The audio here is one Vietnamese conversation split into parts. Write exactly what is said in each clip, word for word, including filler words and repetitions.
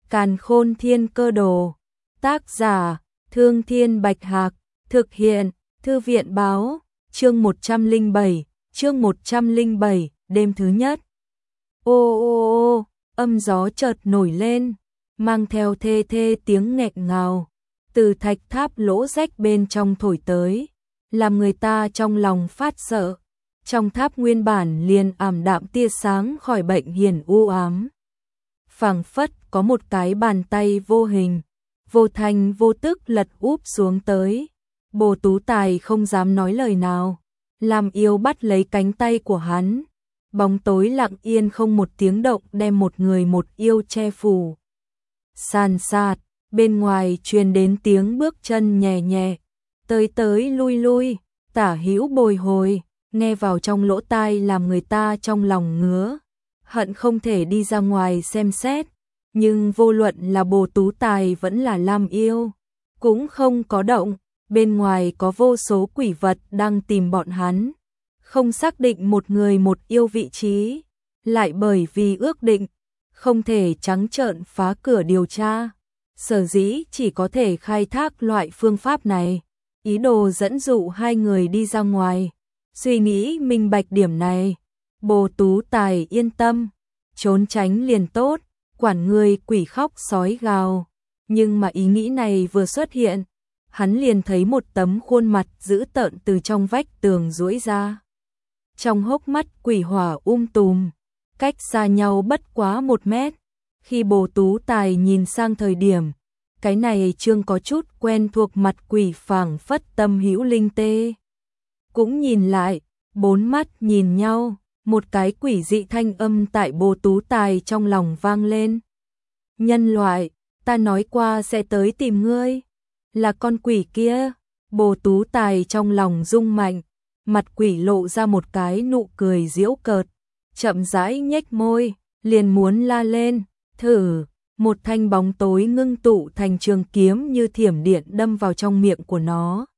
Càn Khôn Thiên Cơ Đồ. Tác giả: Thương Thiên Bạch Hạc. Thực hiện: Thư viện Báo. Chương một trăm lẻ bảy. Chương một trăm lẻ bảy. Đêm thứ nhất. Ô ô ô, âm gió chợt nổi lên, mang theo thê thê tiếng nghẹn ngào, từ thạch tháp lỗ rách bên trong thổi tới, làm người ta trong lòng phát sợ. Trong tháp nguyên bản liền ảm đạm tia sáng khỏi bệnh hiền u ám. Phảng phất có một cái bàn tay vô hình, vô thành vô tức lật úp xuống tới. Bồ Tú Tài không dám nói lời nào, làm yêu bắt lấy cánh tay của hắn. Bóng tối lặng yên không một tiếng động đem một người một yêu che phủ. Sàn sạt, bên ngoài truyền đến tiếng bước chân nhẹ nhẹ, tới tới lui lui, tả hữu bồi hồi, nghe vào trong lỗ tai làm người ta trong lòng ngứa, hận không thể đi ra ngoài xem xét. Nhưng vô luận là Bồ Tú Tài vẫn là Lam Yêu, cũng không có động. Bên ngoài có vô số quỷ vật đang tìm bọn hắn, không xác định một người một yêu vị trí, lại bởi vì ước định, không thể trắng trợn phá cửa điều tra. Sở dĩ chỉ có thể khai thác loại phương pháp này, ý đồ dẫn dụ hai người đi ra ngoài. Suy nghĩ minh bạch điểm này, Bồ Tú Tài yên tâm, trốn tránh liền tốt, quản người quỷ khóc sói gào. Nhưng mà ý nghĩ này vừa xuất hiện, hắn liền thấy một tấm khuôn mặt dữ tợn từ trong vách tường duỗi ra. Trong hốc mắt quỷ hỏa um tùm, cách xa nhau bất quá một mét. Khi Bồ Tú Tài nhìn sang thời điểm, cái này trương có chút quen thuộc mặt quỷ phảng phất tâm hữu linh tê. Cũng nhìn lại, bốn mắt nhìn nhau, một cái quỷ dị thanh âm tại Bồ Tú Tài trong lòng vang lên. Nhân loại, ta nói qua sẽ tới tìm ngươi. Là con quỷ kia. Bồ Tú Tài trong lòng rung mạnh, mặt quỷ lộ ra một cái nụ cười giễu cợt, chậm rãi nhếch môi, liền muốn la lên, thử. Một thanh bóng tối ngưng tụ thành trường kiếm như thiểm điện đâm vào trong miệng của nó,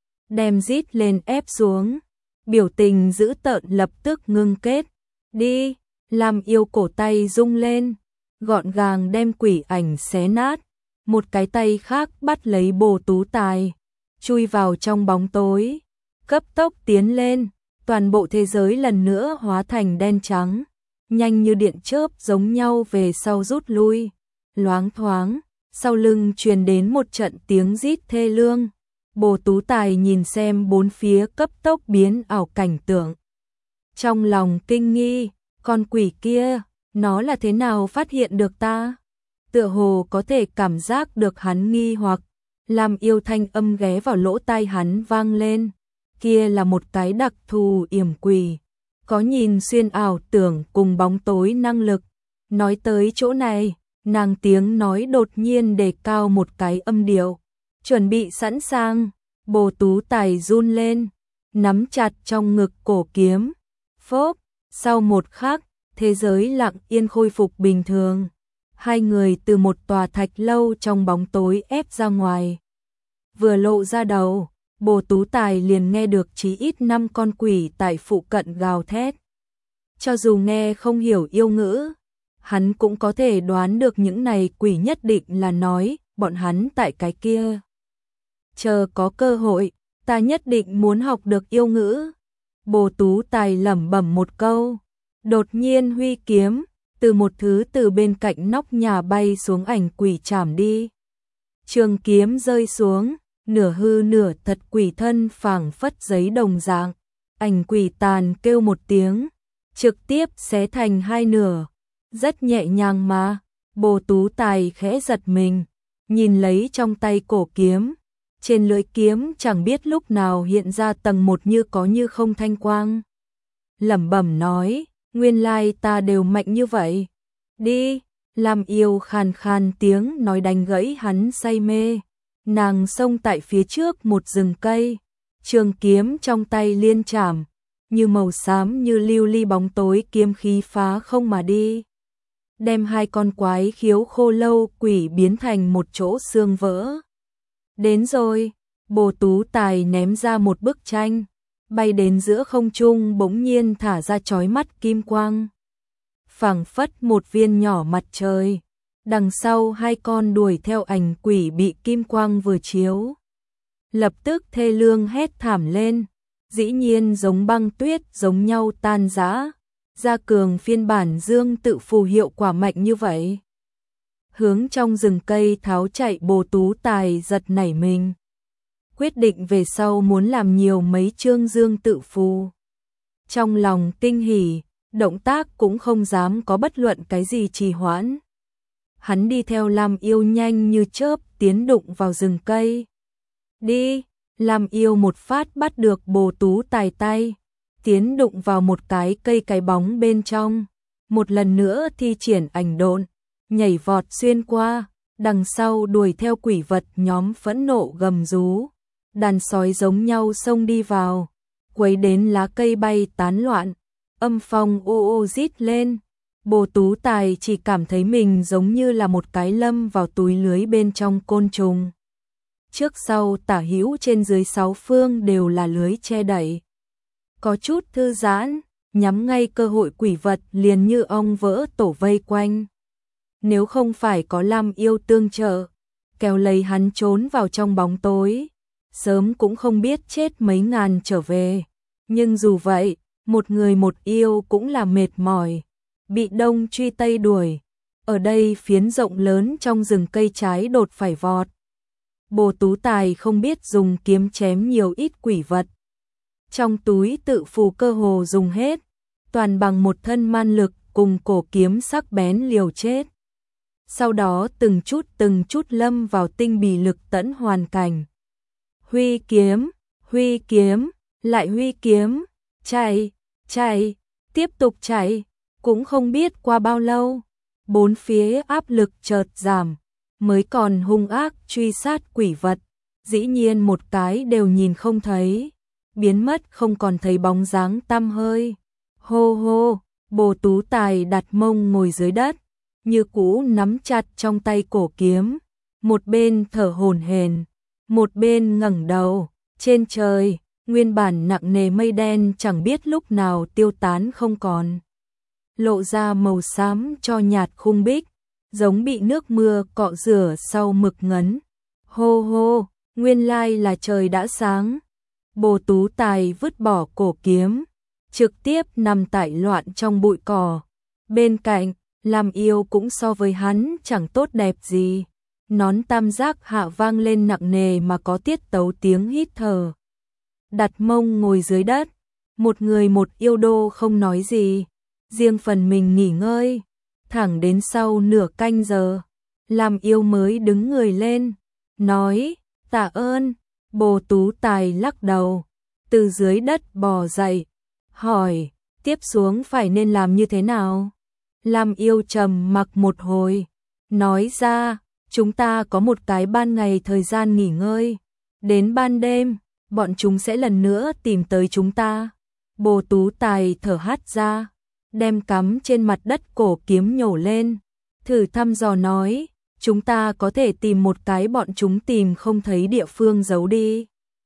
đem rít lên ép xuống. Biểu tình dữ tợn lập tức ngưng kết. Đi. Làm yêu cổ tay rung lên, gọn gàng đem quỷ ảnh xé nát. Một cái tay khác bắt lấy Bồ Tú Tài, chui vào trong bóng tối, cấp tốc tiến lên. Toàn bộ thế giới lần nữa hóa thành đen trắng, nhanh như điện chớp giống nhau về sau rút lui. Loáng thoáng, sau lưng truyền đến một trận tiếng rít thê lương. Bồ Tú Tài nhìn xem bốn phía cấp tốc biến ảo cảnh tượng, trong lòng kinh nghi, con quỷ kia, nó là thế nào phát hiện được ta? Tựa hồ có thể cảm giác được hắn nghi hoặc, làm yêu thanh âm ghé vào lỗ tai hắn vang lên. Kia là một cái đặc thù yểm quỷ, có nhìn xuyên ảo tưởng cùng bóng tối năng lực. Nói tới chỗ này, nàng tiếng nói đột nhiên đề cao một cái âm điệu. Chuẩn bị sẵn sàng. Bồ Tú Tài run lên, nắm chặt trong ngực cổ kiếm. Phốp, sau một khắc, thế giới lặng yên khôi phục bình thường. Hai người từ một tòa thạch lâu trong bóng tối ép ra ngoài. Vừa lộ ra đầu, Bồ Tú Tài liền nghe được chí ít năm con quỷ tại phụ cận gào thét. Cho dù nghe không hiểu yêu ngữ, hắn cũng có thể đoán được những này quỷ nhất định là nói bọn hắn tại cái kia. Chờ có cơ hội, ta nhất định muốn học được yêu ngữ. Bồ Tú Tài lẩm bẩm một câu, đột nhiên huy kiếm, từ một thứ từ bên cạnh nóc nhà bay xuống ảnh quỷ chảm đi. Trường kiếm rơi xuống, nửa hư nửa thật quỷ thân phảng phất giấy đồng dạng. Ảnh quỷ tàn kêu một tiếng, trực tiếp xé thành hai nửa. Rất nhẹ nhàng mà. Bồ Tú Tài khẽ giật mình, nhìn lấy trong tay cổ kiếm. Trên lưỡi kiếm chẳng biết lúc nào hiện ra tầng một như có như không thanh quang. Lẩm bẩm nói, nguyên lai ta đều mạnh như vậy. Đi. Làm yêu khàn khàn tiếng nói đánh gãy hắn say mê. Nàng xông tại phía trước một rừng cây, trường kiếm trong tay liên chảm, như màu xám như lưu ly bóng tối kiếm khí phá không mà đi, đem hai con quái khiếu khô lâu quỷ biến thành một chỗ xương vỡ. Đến rồi. Bồ Tú Tài ném ra một bức tranh, bay đến giữa không trung bỗng nhiên thả ra chói mắt kim quang, phảng phất một viên nhỏ mặt trời. Đằng sau hai con đuổi theo ảnh quỷ bị kim quang vừa chiếu. Lập tức thê lương hét thảm lên, dĩ nhiên giống băng tuyết giống nhau tan rã. Gia cường phiên bản dương tự phù hiệu quả mạnh như vậy. Hướng trong rừng cây tháo chạy Bồ Tú Tài giật nảy mình. Quyết định về sau muốn làm nhiều mấy chương dương tự phù. Trong lòng kinh hỉ, động tác cũng không dám có bất luận cái gì trì hoãn. Hắn đi theo Lam Yêu nhanh như chớp tiến đụng vào rừng cây. Đi, Lam Yêu một phát bắt được Bồ Tú Tài tay, tiến đụng vào một cái cây cái bóng bên trong. Một lần nữa thi triển ảnh độn, nhảy vọt xuyên qua, đằng sau đuổi theo quỷ vật nhóm phẫn nộ gầm rú. Đàn sói giống nhau xông đi vào, quấy đến lá cây bay tán loạn, âm phong ô ô rít lên. Bồ Tú Tài chỉ cảm thấy mình giống như là một cái lâm vào túi lưới bên trong côn trùng. Trước sau tả hữu trên dưới sáu phương đều là lưới che đậy. Có chút thư giãn, nhắm ngay cơ hội quỷ vật liền như ong vỡ tổ vây quanh. Nếu không phải có Lam Yêu tương trợ, kéo lấy hắn trốn vào trong bóng tối, sớm cũng không biết chết mấy ngàn trở về. Nhưng dù vậy, một người một yêu cũng là mệt mỏi, bị đông truy tây đuổi. Ở đây phiến rộng lớn trong rừng cây trái đột phải vọt. Bồ Tú Tài không biết dùng kiếm chém nhiều ít quỷ vật. Trong túi tự phù cơ hồ dùng hết, toàn bằng một thân man lực cùng cổ kiếm sắc bén liều chết. Sau đó từng chút từng chút lâm vào tinh bì lực tẫn hoàn cảnh. Huy kiếm, huy kiếm, lại huy kiếm, chạy, chạy, tiếp tục chạy, cũng không biết qua bao lâu, bốn phía áp lực chợt giảm, mới còn hung ác truy sát quỷ vật, dĩ nhiên một cái đều nhìn không thấy, biến mất không còn thấy bóng dáng tăm hơi. Hô hô, Bồ Tú Tài đặt mông ngồi dưới đất, như cũ nắm chặt trong tay cổ kiếm, một bên thở hổn hển, một bên ngẩng đầu, trên trời, nguyên bản nặng nề mây đen chẳng biết lúc nào tiêu tán không còn. Lộ ra màu xám cho nhạt khung bích, giống bị nước mưa cọ rửa sau mực ngấn. Hô hô, nguyên lai là trời đã sáng. Bồ Tú Tài vứt bỏ cổ kiếm, trực tiếp nằm tại loạn trong bụi cỏ. Bên cạnh, Lam Yêu cũng so với hắn chẳng tốt đẹp gì. Nón tam giác hạ vang lên nặng nề mà có tiết tấu tiếng hít thở. Đặt mông ngồi dưới đất, một người một yêu đô không nói gì, riêng phần mình nghỉ ngơi. Thẳng đến sau nửa canh giờ, Lam Yêu mới đứng người lên, nói, tạ ơn. Bồ Tú Tài lắc đầu, từ dưới đất bò dậy, hỏi, tiếp xuống phải nên làm như thế nào? Lam Yêu trầm mặc một hồi, nói ra, chúng ta có một cái ban ngày thời gian nghỉ ngơi, đến ban đêm, bọn chúng sẽ lần nữa tìm tới chúng ta. Bồ Tú Tài thở hắt ra, đem cắm trên mặt đất cổ kiếm nhổ lên, thử thăm dò nói, chúng ta có thể tìm một cái bọn chúng tìm không thấy địa phương giấu đi.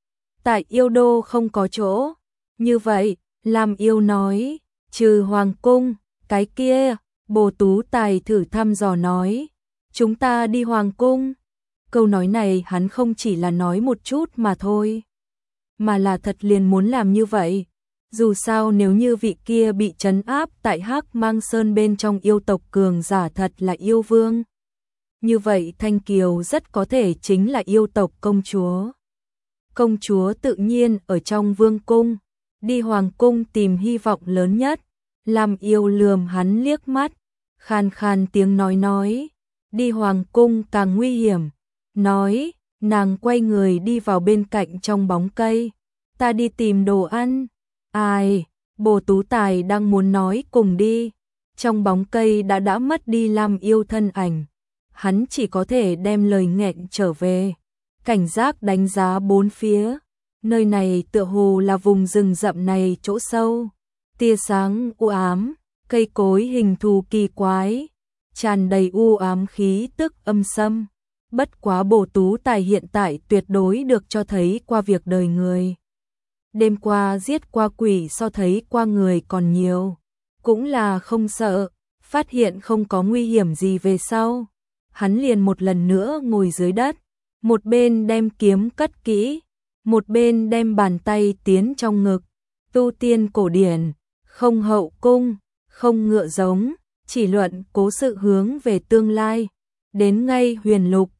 Tại yêu đô không có chỗ, như vậy, Lam Yêu nói, trừ hoàng cung, cái kia, Bồ Tú Tài thử thăm dò nói, chúng ta đi hoàng cung. Câu nói này hắn không chỉ là nói một chút mà thôi, mà là thật liền muốn làm như vậy. Dù sao nếu như vị kia bị trấn áp tại Hắc Mang Sơn bên trong yêu tộc cường giả thật là yêu vương, như vậy Thanh Kiều rất có thể chính là yêu tộc công chúa. Công chúa tự nhiên ở trong vương cung, đi hoàng cung tìm hy vọng lớn nhất. Lam Yêu lườm hắn liếc mắt, khan khan tiếng nói nói, đi hoàng cung càng nguy hiểm. Nói, nàng quay người đi vào bên cạnh trong bóng cây, ta đi tìm đồ ăn. Ai, Bồ Tú Tài đang muốn nói cùng đi, trong bóng cây đã đã mất đi Lam Yêu thân ảnh. Hắn chỉ có thể đem lời nghẹn trở về, cảnh giác đánh giá bốn phía. Nơi này tựa hồ là vùng rừng rậm này chỗ sâu, tia sáng u ám, cây cối hình thù kỳ quái, tràn đầy u ám khí tức âm sâm. Bất quá Bồ Tú Tài hiện tại tuyệt đối được cho thấy qua việc đời người. Đêm qua giết qua quỷ so thấy qua người còn nhiều, cũng là không sợ, phát hiện không có nguy hiểm gì về sau, hắn liền một lần nữa ngồi dưới đất, một bên đem kiếm cất kỹ, một bên đem bàn tay tiến trong ngực, tu tiên cổ điển, không hậu cung, không ngựa giống, chỉ luận cố sự hướng về tương lai, đến ngay huyền lục,